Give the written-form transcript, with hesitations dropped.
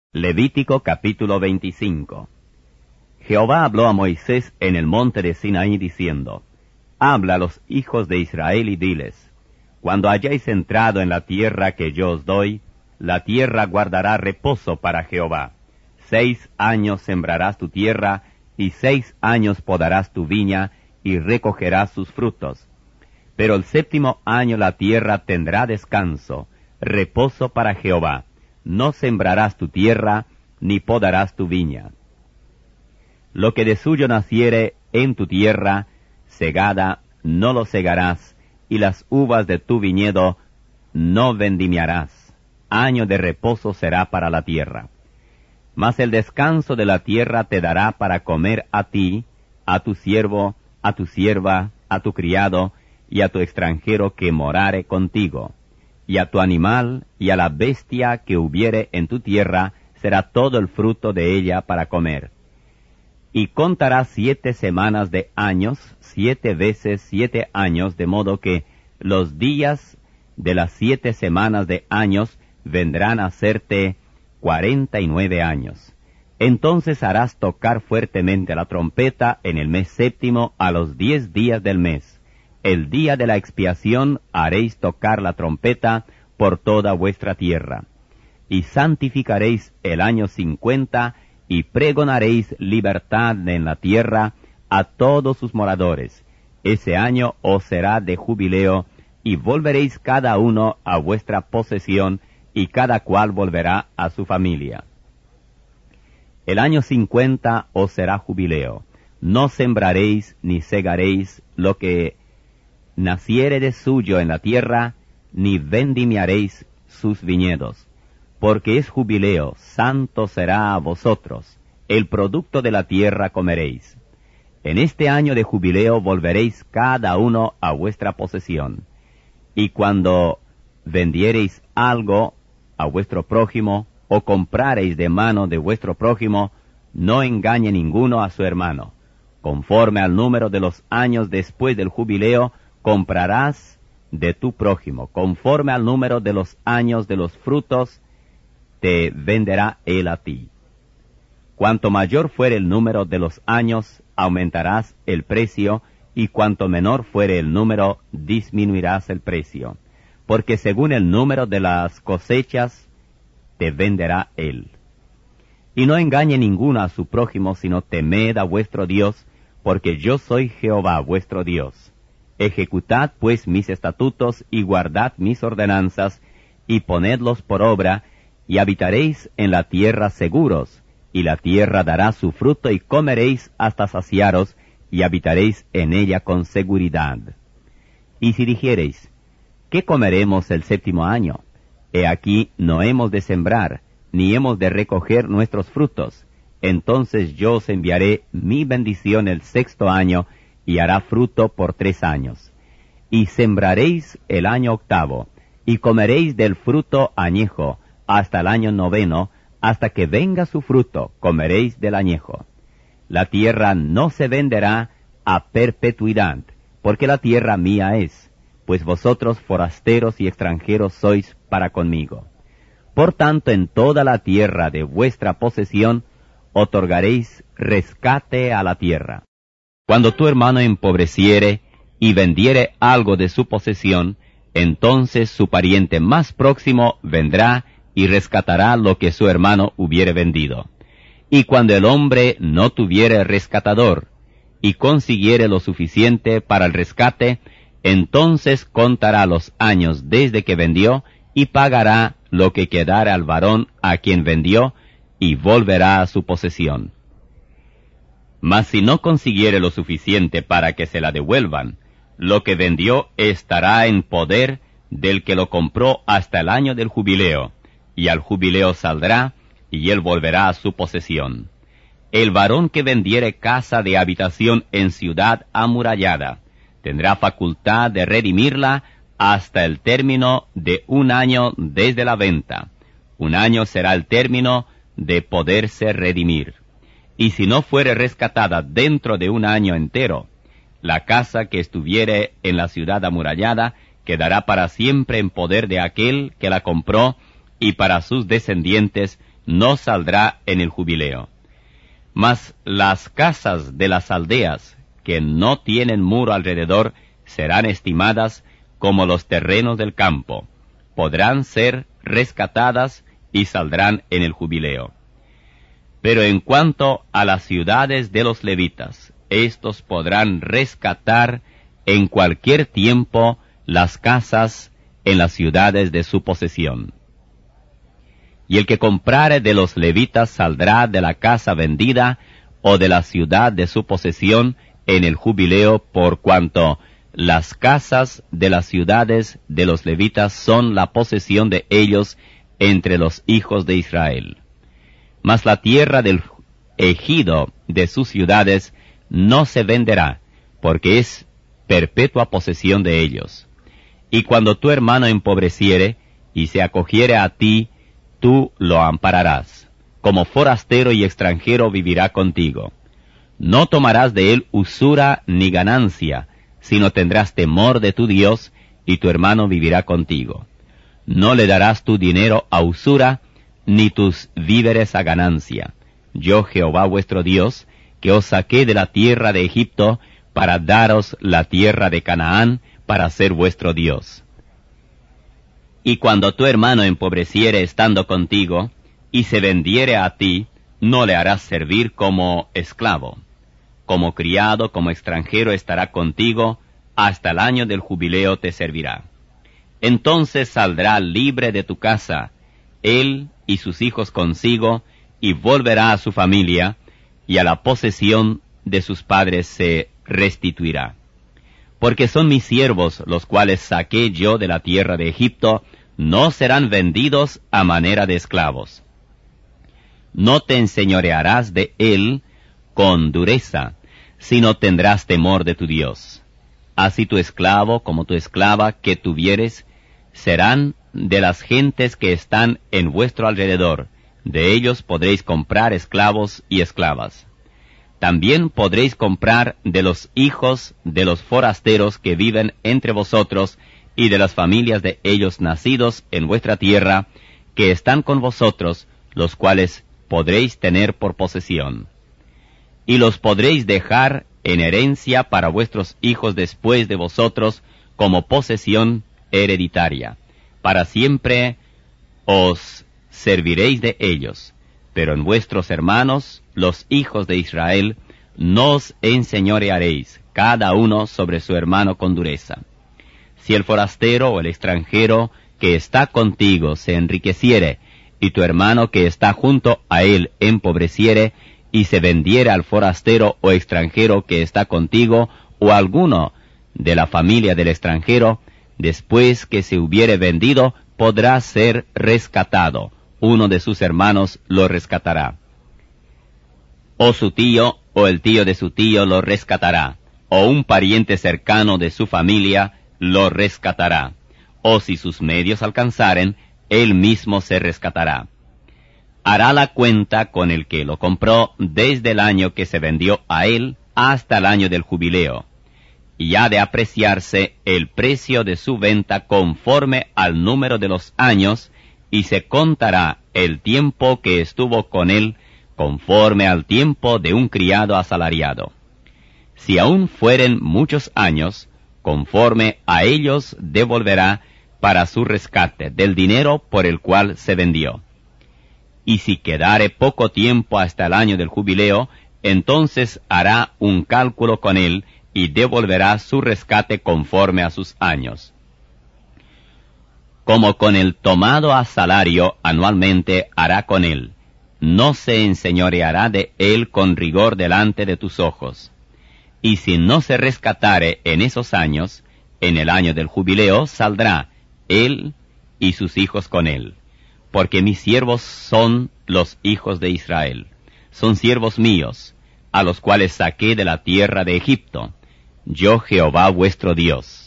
Levítico capítulo 25. Jehová habló a Moisés en el monte de Sinaí diciendo: Habla a los hijos de Israel y diles: Cuando hayáis entrado en la tierra que yo os doy, la tierra guardará reposo para Jehová. 6 años sembrarás tu tierra, y 6 años podarás tu viña, y recogerás sus frutos. Pero el 7º año la tierra tendrá descanso, reposo para Jehová. No sembrarás tu tierra, ni podarás tu viña. Lo que de suyo naciere en tu tierra, segada, no lo segarás, y las uvas de tu viñedo no vendimiarás. Año de reposo será para la tierra. Mas el descanso de la tierra te dará para comer a ti, a tu siervo, a tu sierva, a tu criado, y a tu extranjero que morare contigo. Y a tu animal, y a la bestia que hubiere en tu tierra, será todo el fruto de ella para comer. Y contarás 7 semanas de años, 7 veces 7 años, de modo que los días de las 7 semanas de años vendrán a serte 49 años. Entonces harás tocar fuertemente la trompeta en el mes 7º a los 10 días del mes. El día de la expiación haréis tocar la trompeta por toda vuestra tierra. Y santificaréis el año 50, y pregonaréis libertad en la tierra a todos sus moradores. Ese año os será de jubileo, y volveréis cada uno a vuestra posesión, y cada cual volverá a su familia. El año 50 os será jubileo. No sembraréis ni segaréis lo que naciere de suyo en la tierra, ni vendimiaréis sus viñedos, porque es jubileo, santo será a vosotros, el producto de la tierra comeréis. En este año de jubileo volveréis cada uno a vuestra posesión. Y cuando vendiereis algo a vuestro prójimo, o comprareis de mano de vuestro prójimo, no engañe ninguno a su hermano. Conforme al número de los años después del jubileo, comprarás de tu prójimo, conforme al número de los años de los frutos, te venderá él a ti. Cuanto mayor fuere el número de los años, aumentarás el precio, y cuanto menor fuere el número, disminuirás el precio. Porque según el número de las cosechas, te venderá él. Y no engañe ninguno a su prójimo, sino temed a vuestro Dios, porque yo soy Jehová vuestro Dios. Ejecutad pues mis estatutos y guardad mis ordenanzas, y ponedlos por obra, y habitaréis en la tierra seguros, y la tierra dará su fruto, y comeréis hasta saciaros, y habitaréis en ella con seguridad. Y si dijereis: ¿qué comeremos el 7º año? He aquí no hemos de sembrar, ni hemos de recoger nuestros frutos. Entonces yo os enviaré mi bendición el 6º año, y hará fruto por 3 años. Y sembraréis el año 8º, y comeréis del fruto añejo, hasta el año 9º, hasta que venga su fruto, comeréis del añejo. La tierra no se venderá a perpetuidad, porque la tierra mía es, pues vosotros forasteros y extranjeros sois para conmigo. Por tanto, en toda la tierra de vuestra posesión, otorgaréis rescate a la tierra. Cuando tu hermano empobreciere y vendiere algo de su posesión, entonces su pariente más próximo vendrá y rescatará lo que su hermano hubiere vendido. Y cuando el hombre no tuviere rescatador, y consiguiere lo suficiente para el rescate, entonces contará los años desde que vendió, y pagará lo que quedare al varón a quien vendió, y volverá a su posesión. Mas si no consiguiere lo suficiente para que se la devuelvan, lo que vendió estará en poder del que lo compró hasta el año del jubileo, y al jubileo saldrá, y él volverá a su posesión. El varón que vendiere casa de habitación en ciudad amurallada, tendrá facultad de redimirla hasta el término de 1 año desde la venta. 1 año será el término de poderse redimir. Y si no fuere rescatada dentro de 1 año entero, la casa que estuviere en la ciudad amurallada quedará para siempre en poder de aquel que la compró, y para sus descendientes no saldrá en el jubileo. Mas las casas de las aldeas, que no tienen muro alrededor, serán estimadas como los terrenos del campo. Podrán ser rescatadas y saldrán en el jubileo. Pero en cuanto a las ciudades de los levitas, estos podrán rescatar en cualquier tiempo las casas en las ciudades de su posesión. Y el que comprare de los levitas saldrá de la casa vendida o de la ciudad de su posesión en el jubileo, por cuanto las casas de las ciudades de los levitas son la posesión de ellos entre los hijos de Israel. Mas la tierra del ejido de sus ciudades no se venderá, porque es perpetua posesión de ellos. Y cuando tu hermano empobreciere y se acogiere a ti, tú lo ampararás. Como forastero y extranjero vivirá contigo. No tomarás de él usura ni ganancia, sino tendrás temor de tu Dios, y tu hermano vivirá contigo. No le darás tu dinero a usura, ni tus víveres a ganancia. Yo, Jehová vuestro Dios, que os saqué de la tierra de Egipto, para daros la tierra de Canaán, para ser vuestro Dios. Y cuando tu hermano empobreciere estando contigo, y se vendiere a ti, no le harás servir como esclavo. Como criado, como extranjero estará contigo, hasta el año del jubileo te servirá. Entonces saldrá libre de tu casa, él y sus hijos consigo, y volverá a su familia, y a la posesión de sus padres se restituirá. Porque son mis siervos, los cuales saqué yo de la tierra de Egipto, no serán vendidos a manera de esclavos. No te enseñorearás de él con dureza, sino tendrás temor de tu Dios. Así tu esclavo como tu esclava que tuvieres serán de las gentes que están en vuestro alrededor. De ellos podréis comprar esclavos y esclavas. También podréis comprar de los hijos de los forasteros que viven entre vosotros y de las familias de ellos nacidos en vuestra tierra, que están con vosotros, los cuales podréis tener por posesión. Y los podréis dejar en herencia para vuestros hijos después de vosotros, como posesión hereditaria. Para siempre os serviréis de ellos, pero en vuestros hermanos, los hijos de Israel, no os enseñorearéis, cada uno sobre su hermano con dureza. Si el forastero o el extranjero que está contigo se enriqueciere, y tu hermano que está junto a él empobreciere, y se vendiere al forastero o extranjero que está contigo, o alguno de la familia del extranjero, después que se hubiere vendido, podrá ser rescatado. Uno de sus hermanos lo rescatará. O su tío, o el tío de su tío lo rescatará, o un pariente cercano de su familia lo rescatará. O si sus medios alcanzaren, él mismo se rescatará. Hará la cuenta con el que lo compró desde el año que se vendió a él hasta el año del jubileo, y ha de apreciarse el precio de su venta conforme al número de los años, y se contará el tiempo que estuvo con él conforme al tiempo de un criado asalariado. Si aún fueren muchos años, conforme a ellos devolverá para su rescate del dinero por el cual se vendió. Y si quedare poco tiempo hasta el año del jubileo, entonces hará un cálculo con él y devolverá su rescate conforme a sus años. Como con el tomado a salario anualmente hará con él, no se enseñoreará de él con rigor delante de tus ojos. Y si no se rescatare en esos años, en el año del jubileo saldrá él y sus hijos con él. Porque mis siervos son los hijos de Israel, son siervos míos, a los cuales saqué de la tierra de Egipto. Yo Jehová vuestro Dios.